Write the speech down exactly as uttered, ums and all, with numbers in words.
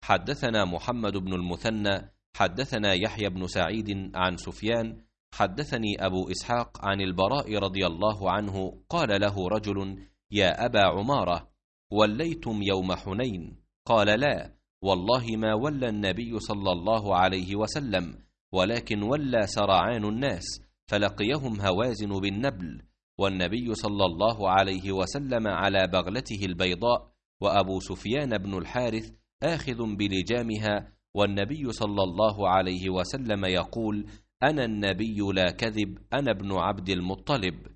حدثنا محمد بن المثنى حدثنا يحيى بن سعيد عن سفيان حدثني أبو إسحاق عن البراء رضي الله عنه قال له رجل: يا أبا عمارة، وليتم يوم حنين؟ قال: لا والله ما ولى النبي صلى الله عليه وسلم، ولكن ولى سرعان الناس فلقيهم هوازن بالنبل، والنبي صلى الله عليه وسلم على بغلته البيضاء، وأبو سفيان بن الحارث آخذ بلجامها، والنبي صلى الله عليه وسلم يقول: أنا النبي لا كذب، أنا ابن عبد المطلب.